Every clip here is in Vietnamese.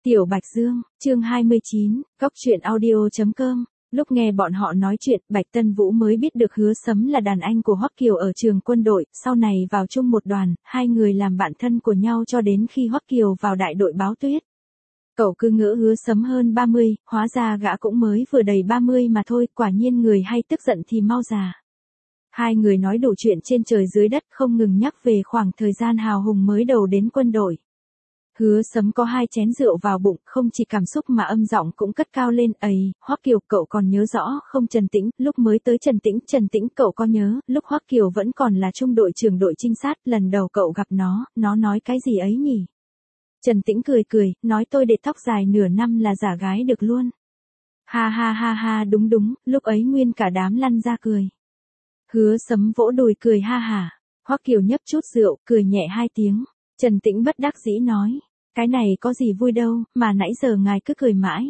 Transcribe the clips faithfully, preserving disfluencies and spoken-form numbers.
Tiểu Bạch Dương, chương hai mươi chín, góc truyện audio.com. Lúc nghe bọn họ nói chuyện, Bạch Tân Vũ mới biết được Hứa Sấm là đàn anh của Hoắc Kiều ở trường quân đội, sau này vào chung một đoàn, hai người làm bạn thân của nhau cho đến khi Hoắc Kiều vào đại đội báo tuyết. Cậu cứ ngỡ Hứa Sấm hơn ba mươi, hóa ra gã cũng mới vừa đầy ba mươi mà thôi, quả nhiên người hay tức giận thì mau già. Hai người nói đủ chuyện trên trời dưới đất, không ngừng nhắc về khoảng thời gian hào hùng mới đầu đến quân đội. Hứa Sấm có hai chén rượu vào bụng, không chỉ cảm xúc mà âm giọng cũng cất cao lên. Ấy, Hoắc Kiều, cậu còn nhớ rõ không? Trần Tĩnh, lúc mới tới Trần Tĩnh, Trần Tĩnh cậu có nhớ, lúc Hoắc Kiều vẫn còn là trung đội trưởng đội trinh sát, lần đầu cậu gặp nó, nó nói cái gì ấy nhỉ? Trần Tĩnh cười cười, nói tôi để tóc dài nửa năm là giả gái được luôn. Ha ha ha ha, đúng đúng, lúc ấy nguyên cả đám lăn ra cười. Hứa Sấm vỗ đùi cười ha hả. Hoắc Kiều nhấp chút rượu, cười nhẹ hai tiếng. Trần Tĩnh bất đắc dĩ nói, cái này có gì vui đâu, mà nãy giờ ngài cứ cười mãi.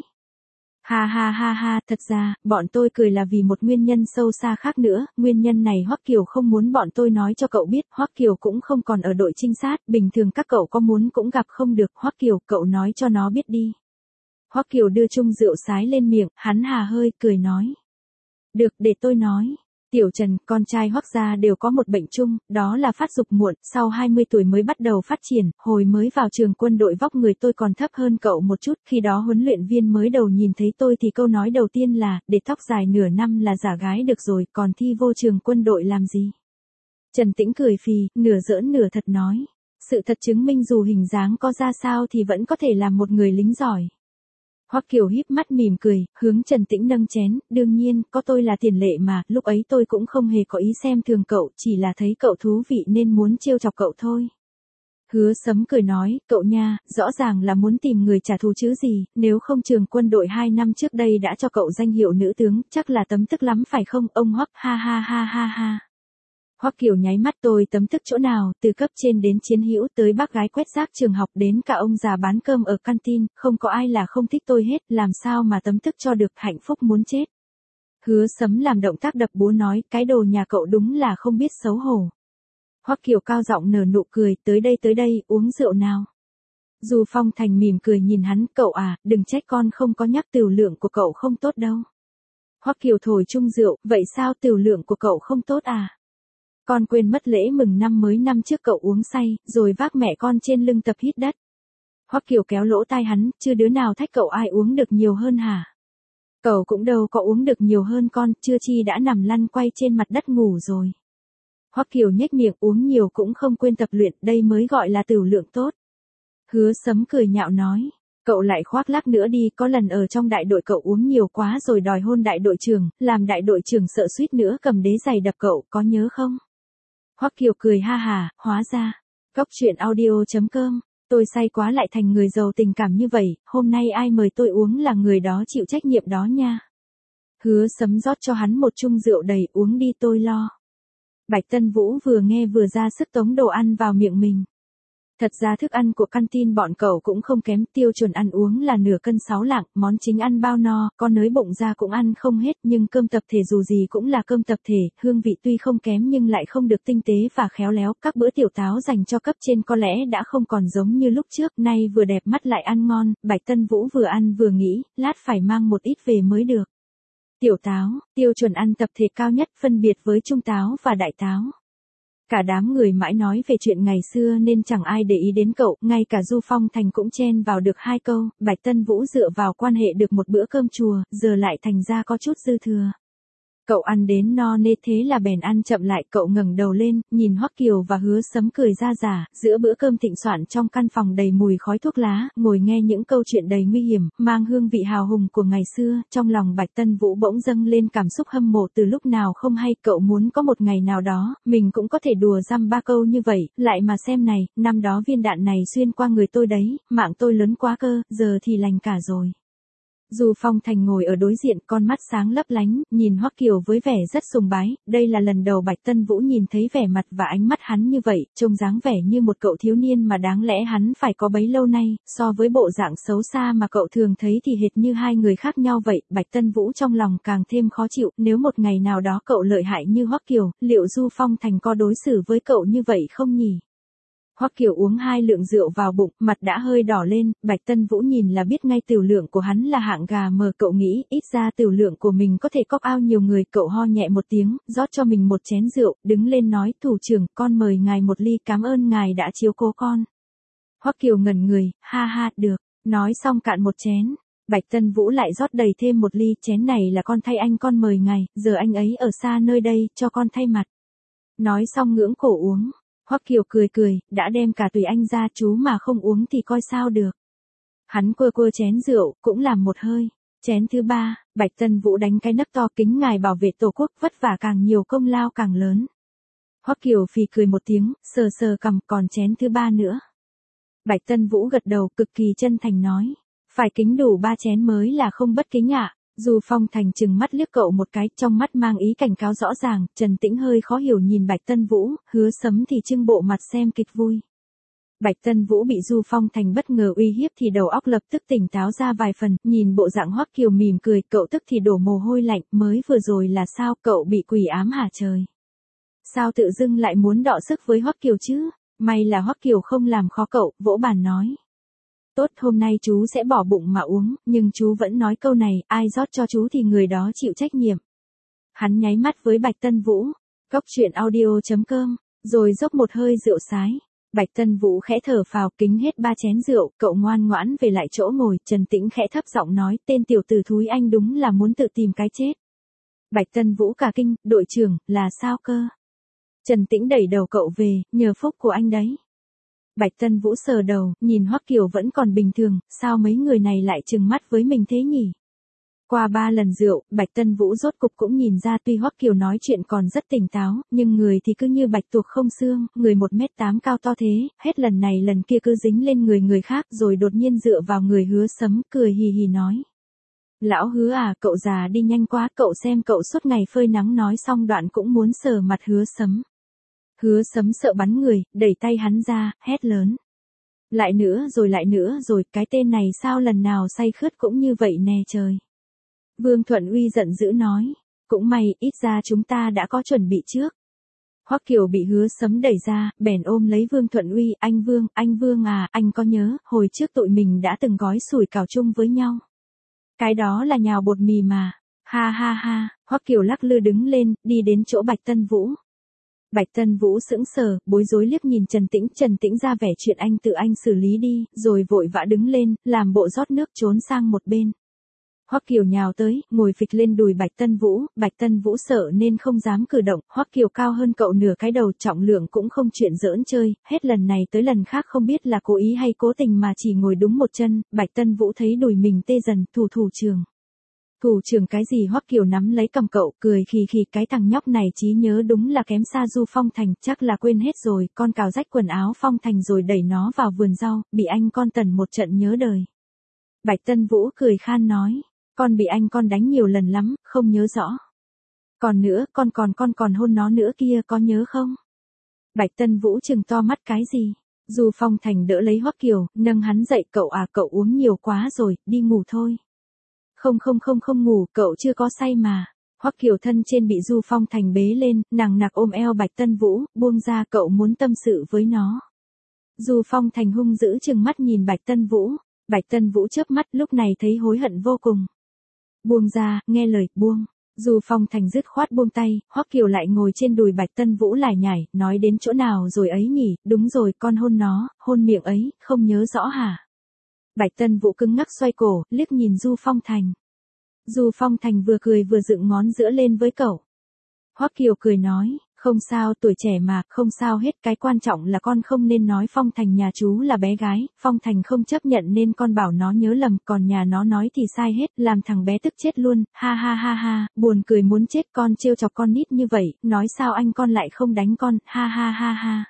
Ha ha ha ha, thật ra, bọn tôi cười là vì một nguyên nhân sâu xa khác nữa, nguyên nhân này Hoắc Kiều không muốn bọn tôi nói cho cậu biết, Hoắc Kiều cũng không còn ở đội trinh sát, bình thường các cậu có muốn cũng gặp không được, Hoắc Kiều, cậu nói cho nó biết đi. Hoắc Kiều đưa chung rượu sái lên miệng, hắn hà hơi, cười nói. Được, để tôi nói. Tiểu Trần, con trai Hoắc gia đều có một bệnh chung, đó là phát dục muộn, sau hai mươi tuổi mới bắt đầu phát triển, hồi mới vào trường quân đội vóc người tôi còn thấp hơn cậu một chút, khi đó huấn luyện viên mới đầu nhìn thấy tôi thì câu nói đầu tiên là, để tóc dài nửa năm là giả gái được rồi, còn thi vô trường quân đội làm gì? Trần Tĩnh cười phì, nửa giỡn nửa thật nói, sự thật chứng minh dù hình dáng có ra sao thì vẫn có thể làm một người lính giỏi. Hoắc Kiều híp mắt mỉm cười, hướng Trần Tĩnh nâng chén, đương nhiên, có tôi là tiền lệ mà, lúc ấy tôi cũng không hề có ý xem thường cậu, chỉ là thấy cậu thú vị nên muốn trêu chọc cậu thôi. Hứa Sấm cười nói, cậu nha, rõ ràng là muốn tìm người trả thù chứ gì, nếu không trường quân đội hai năm trước đây đã cho cậu danh hiệu nữ tướng, chắc là tấm tức lắm phải không, ông Hoắc, ha ha ha ha ha. Hoắc Kiều nháy mắt, tôi tấm tức chỗ nào, từ cấp trên đến chiến hữu tới bác gái quét rác trường học đến cả ông già bán cơm ở canteen, không có ai là không thích tôi hết, làm sao mà tấm tức cho được, hạnh phúc muốn chết. Hứa Sấm làm động tác đập búa nói, cái đồ nhà cậu đúng là không biết xấu hổ. Hoắc Kiều cao giọng nở nụ cười, tới đây tới đây, uống rượu nào. Du Phong Thành mỉm cười nhìn hắn, cậu à, đừng trách con không có nhắc tửu lượng của cậu không tốt đâu. Hoắc Kiều thổi chung rượu, vậy sao tửu lượng của cậu không tốt à? Con quên mất lễ mừng năm mới năm trước cậu uống say, rồi vác mẹ con trên lưng tập hít đất. Hoắc Kiều kéo lỗ tai hắn, chưa đứa nào thách cậu ai uống được nhiều hơn hả? Cậu cũng đâu có uống được nhiều hơn con, chưa chi đã nằm lăn quay trên mặt đất ngủ rồi. Hoắc Kiều nhếch miệng, uống nhiều cũng không quên tập luyện, đây mới gọi là tửu lượng tốt. Hứa Sấm cười nhạo nói, cậu lại khoác lác nữa đi, có lần ở trong đại đội cậu uống nhiều quá rồi đòi hôn đại đội trưởng, làm đại đội trưởng sợ suýt nữa cầm đế giày đập cậu, có nhớ không? Hoắc Kiều cười ha hà, hóa ra, góc truyện audio.com, tôi say quá lại thành người giàu tình cảm như vậy, hôm nay ai mời tôi uống là người đó chịu trách nhiệm đó nha. Hứa Sấm rót cho hắn một chung rượu đầy, uống đi tôi lo. Bạch Tân Vũ vừa nghe vừa ra sức tống đồ ăn vào miệng mình. Thật ra thức ăn của canteen bọn cậu cũng không kém, tiêu chuẩn ăn uống là nửa cân sáu lạng, món chính ăn bao no, con nới bụng ra cũng ăn không hết, nhưng cơm tập thể dù gì cũng là cơm tập thể, hương vị tuy không kém nhưng lại không được tinh tế và khéo léo, các bữa tiểu táo dành cho cấp trên có lẽ đã không còn giống như lúc trước, nay vừa đẹp mắt lại ăn ngon, Bạch Tân Vũ vừa ăn vừa nghĩ, lát phải mang một ít về mới được. Tiểu táo, tiêu chuẩn ăn tập thể cao nhất, phân biệt với trung táo và đại táo. Cả đám người mãi nói về chuyện ngày xưa nên chẳng ai để ý đến cậu, ngay cả Du Phong Thành cũng chen vào được hai câu, Bạch Tân Vũ dựa vào quan hệ được một bữa cơm chùa, giờ lại thành ra có chút dư thừa. Cậu ăn đến no nê thế là bèn ăn chậm lại, cậu ngẩng đầu lên, nhìn Hoắc Kiều và Hứa Sấm cười ra giả, giữa bữa cơm thịnh soạn trong căn phòng đầy mùi khói thuốc lá, ngồi nghe những câu chuyện đầy nguy hiểm, mang hương vị hào hùng của ngày xưa, trong lòng Bạch Tân Vũ bỗng dâng lên cảm xúc hâm mộ từ lúc nào không hay, cậu muốn có một ngày nào đó, mình cũng có thể đùa dăm ba câu như vậy, lại mà xem này, năm đó viên đạn này xuyên qua người tôi đấy, mạng tôi lớn quá cơ, giờ thì lành cả rồi. Du Phong Thành ngồi ở đối diện, con mắt sáng lấp lánh, nhìn Hoắc Kiều với vẻ rất sùng bái, đây là lần đầu Bạch Tân Vũ nhìn thấy vẻ mặt và ánh mắt hắn như vậy, trông dáng vẻ như một cậu thiếu niên mà đáng lẽ hắn phải có bấy lâu nay, so với bộ dạng xấu xa mà cậu thường thấy thì hệt như hai người khác nhau vậy, Bạch Tân Vũ trong lòng càng thêm khó chịu, nếu một ngày nào đó cậu lợi hại như Hoắc Kiều, liệu Du Phong Thành có đối xử với cậu như vậy không nhỉ? Hoắc Kiều uống hai lượng rượu vào bụng, mặt đã hơi đỏ lên, Bạch Tân Vũ nhìn là biết ngay tiểu lượng của hắn là hạng gà mờ, cậu nghĩ, ít ra tiểu lượng của mình có thể cóc ao nhiều người, cậu ho nhẹ một tiếng, rót cho mình một chén rượu, đứng lên nói, thủ trưởng, con mời ngài một ly, cảm ơn ngài đã chiếu cố con. Hoắc Kiều ngẩn người, ha ha, được, nói xong cạn một chén. Bạch Tân Vũ lại rót đầy thêm một ly, chén này là con thay anh, con mời ngài, giờ anh ấy ở xa nơi đây, cho con thay mặt. Nói xong ngưỡng cổ uống. Hoắc Kiều cười cười, đã đem cả tùy anh ra, chú mà không uống thì coi sao được. Hắn quơ quơ chén rượu, cũng làm một hơi. Chén thứ ba, Bạch Tân Vũ đánh cái nấc to, kính ngài bảo vệ tổ quốc, vất vả càng nhiều công lao càng lớn. Hoắc Kiều phì cười một tiếng, sờ sờ cằm, còn chén thứ ba nữa. Bạch Tân Vũ gật đầu, cực kỳ chân thành nói, phải kính đủ ba chén mới là không bất kính ạ. À. Du Phong Thành chừng mắt liếc cậu một cái, trong mắt mang ý cảnh cáo rõ ràng, Trần Tĩnh hơi khó hiểu nhìn Bạch Tân Vũ, Hứa Sấm thì trưng bộ mặt xem kịch vui. Bạch Tân Vũ bị Du Phong Thành bất ngờ uy hiếp thì đầu óc lập tức tỉnh táo ra vài phần, nhìn bộ dạng Hoắc Kiều mỉm cười, cậu tức thì đổ mồ hôi lạnh, mới vừa rồi là sao, cậu bị quỷ ám hả trời? Sao tự dưng lại muốn đọ sức với Hoắc Kiều chứ? May là Hoắc Kiều không làm khó cậu, vỗ bàn nói. Tốt, hôm nay chú sẽ bỏ bụng mà uống, nhưng chú vẫn nói câu này, ai rót cho chú thì người đó chịu trách nhiệm. Hắn nháy mắt với Bạch Tân Vũ, cốc truyện audio chấm com, rồi dốc một hơi rượu sái. Bạch Tân Vũ khẽ thở phào, kính hết ba chén rượu, cậu ngoan ngoãn về lại chỗ ngồi, Trần Tĩnh khẽ thấp giọng nói, tên tiểu tử thúi anh đúng là muốn tự tìm cái chết. Bạch Tân Vũ cả kinh, đội trưởng, là sao cơ? Trần Tĩnh đẩy đầu cậu về, nhờ phúc của anh đấy. Bạch Tân Vũ sờ đầu, nhìn Hoắc Kiều vẫn còn bình thường, sao mấy người này lại trừng mắt với mình thế nhỉ? Qua ba lần rượu, Bạch Tân Vũ rốt cục cũng nhìn ra tuy Hoắc Kiều nói chuyện còn rất tỉnh táo, nhưng người thì cứ như bạch tuộc không xương, người một mét tám cao to thế, hết lần này lần kia cứ dính lên người người khác rồi đột nhiên dựa vào người Hứa Sấm, cười hì hì nói. Lão Hứa à, cậu già đi nhanh quá, cậu xem cậu suốt ngày phơi nắng, nói xong đoạn cũng muốn sờ mặt Hứa Sấm. Hứa Sấm sợ bắn người, đẩy tay hắn ra, hét lớn. Lại nữa rồi lại nữa rồi, cái tên này sao lần nào say khướt cũng như vậy nè trời. Vương Thuận Uy giận dữ nói, cũng may, ít ra chúng ta đã có chuẩn bị trước. Hoắc Kiều bị Hứa Sấm đẩy ra, bèn ôm lấy Vương Thuận Uy, anh Vương, anh Vương à, anh có nhớ, hồi trước tụi mình đã từng gói sủi cảo chung với nhau. Cái đó là nhào bột mì mà, ha ha ha, Hoắc Kiều lắc lư đứng lên, đi đến chỗ Bạch Tân Vũ. Bạch Tân Vũ sững sờ, bối rối liếc nhìn Trần Tĩnh, Trần Tĩnh ra vẻ chuyện anh tự anh xử lý đi, rồi vội vã đứng lên, làm bộ rót nước trốn sang một bên. Hoắc Kiều nhào tới, ngồi phịch lên đùi Bạch Tân Vũ, Bạch Tân Vũ sợ nên không dám cử động, Hoắc Kiều cao hơn cậu nửa cái đầu, trọng lượng cũng không chuyện giỡn chơi, hết lần này tới lần khác không biết là cố ý hay cố tình mà chỉ ngồi đúng một chân, Bạch Tân Vũ thấy đùi mình tê dần, thủ thủ trưởng. Thủ trưởng cái gì? Hoắc Kiều nắm lấy cầm cậu, cười khì khì, cái thằng nhóc này trí nhớ đúng là kém xa Du Phong Thành, chắc là quên hết rồi, con cào rách quần áo Phong Thành rồi đẩy nó vào vườn rau, bị anh con tần một trận nhớ đời. Bạch Tân Vũ cười khan nói, con bị anh con đánh nhiều lần lắm, không nhớ rõ. Còn nữa, con còn con còn hôn nó nữa kia, có nhớ không? Bạch Tân Vũ trừng to mắt, cái gì? Du Phong Thành đỡ lấy Hoắc Kiều, nâng hắn dậy, cậu à, cậu uống nhiều quá rồi, đi ngủ thôi. Không không không không ngủ, cậu chưa có say mà. Hoắc Kiều thân trên bị Du Phong Thành bế lên, nằng nặc ôm eo Bạch Tân Vũ, buông ra, cậu muốn tâm sự với nó. Du Phong Thành hung dữ trừng mắt nhìn Bạch Tân Vũ, Bạch Tân Vũ chớp mắt, lúc này thấy hối hận vô cùng. Buông ra, nghe lời, buông. Du Phong Thành dứt khoát buông tay, Hoắc Kiều lại ngồi trên đùi Bạch Tân Vũ lải nhải, nói đến chỗ nào rồi ấy nhỉ, đúng rồi, con hôn nó, hôn miệng ấy, không nhớ rõ hả? Bạch Tân Vũ cứng ngắc xoay cổ, liếc nhìn Du Phong Thành. Du Phong Thành vừa cười vừa dựng ngón giữa lên với cậu. Hoắc Kiều cười nói, không sao, tuổi trẻ mà, không sao hết, cái quan trọng là con không nên nói Phong Thành nhà chú là bé gái, Phong Thành không chấp nhận nên con bảo nó nhớ lầm, còn nhà nó nói thì sai hết, làm thằng bé tức chết luôn, ha ha ha ha, buồn cười muốn chết, con trêu chọc con nít như vậy, nói sao anh con lại không đánh con, ha ha ha ha.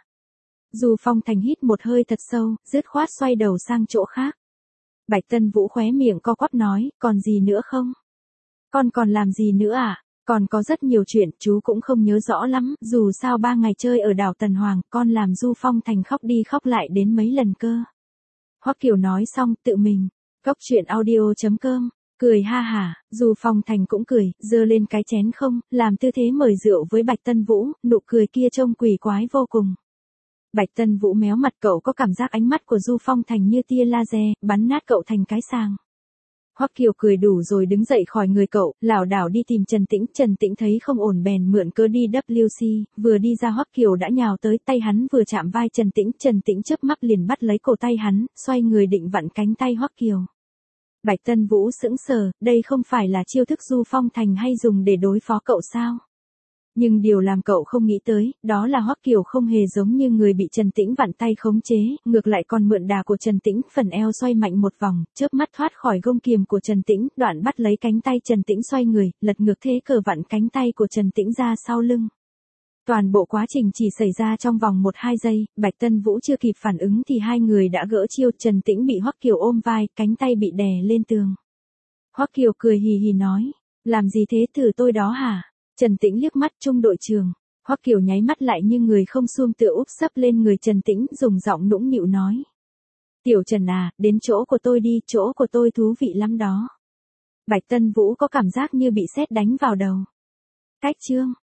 Du Phong Thành hít một hơi thật sâu, dứt khoát xoay đầu sang chỗ khác. Bạch Tân Vũ khóe miệng co quắp nói, còn gì nữa không? Con còn làm gì nữa à? Còn có rất nhiều chuyện, chú cũng không nhớ rõ lắm, dù sao ba ngày chơi ở đảo Tần Hoàng, con làm Du Phong Thành khóc đi khóc lại đến mấy lần cơ. Hoắc Kiều nói xong, tự mình, cốc truyện audio chấm com, cười ha hả, Du Phong Thành cũng cười, giơ lên cái chén không, làm tư thế mời rượu với Bạch Tân Vũ, nụ cười kia trông quỷ quái vô cùng. Bạch Tân Vũ méo mặt, cậu có cảm giác ánh mắt của Du Phong Thành như tia laser, bắn nát cậu thành cái sàng. Hoắc Kiều cười đủ rồi đứng dậy khỏi người cậu, lảo đảo đi tìm Trần Tĩnh. Trần Tĩnh thấy không ổn bèn mượn cớ đi vê kép xê, vừa đi ra Hoắc Kiều đã nhào tới, tay hắn vừa chạm vai Trần Tĩnh, Trần Tĩnh chớp mắt liền bắt lấy cổ tay hắn, xoay người định vặn cánh tay Hoắc Kiều. Bạch Tân Vũ sững sờ, đây không phải là chiêu thức Du Phong Thành hay dùng để đối phó cậu sao? Nhưng điều làm cậu không nghĩ tới, đó là Hoắc Kiều không hề giống như người bị Trần Tĩnh vặn tay khống chế, ngược lại còn mượn đà của Trần Tĩnh, phần eo xoay mạnh một vòng, chớp mắt thoát khỏi gông kiềm của Trần Tĩnh, đoạn bắt lấy cánh tay Trần Tĩnh xoay người, lật ngược thế cờ vặn cánh tay của Trần Tĩnh ra sau lưng. Toàn bộ quá trình chỉ xảy ra trong vòng một hai giây, Bạch Tân Vũ chưa kịp phản ứng thì hai người đã gỡ chiêu, Trần Tĩnh bị Hoắc Kiều ôm vai, cánh tay bị đè lên tường. Hoắc Kiều cười hì hì nói, làm gì thế, thử tôi đó hả? Trần Tĩnh liếc mắt Trung đội trưởng, Hoắc Kiều nháy mắt lại như người không xuông tựa úp sấp lên người Trần Tĩnh, dùng giọng nũng nịu nói. Tiểu Trần à, đến chỗ của tôi đi, chỗ của tôi thú vị lắm đó. Bạch Tân Vũ có cảm giác như bị sét đánh vào đầu. Cách chương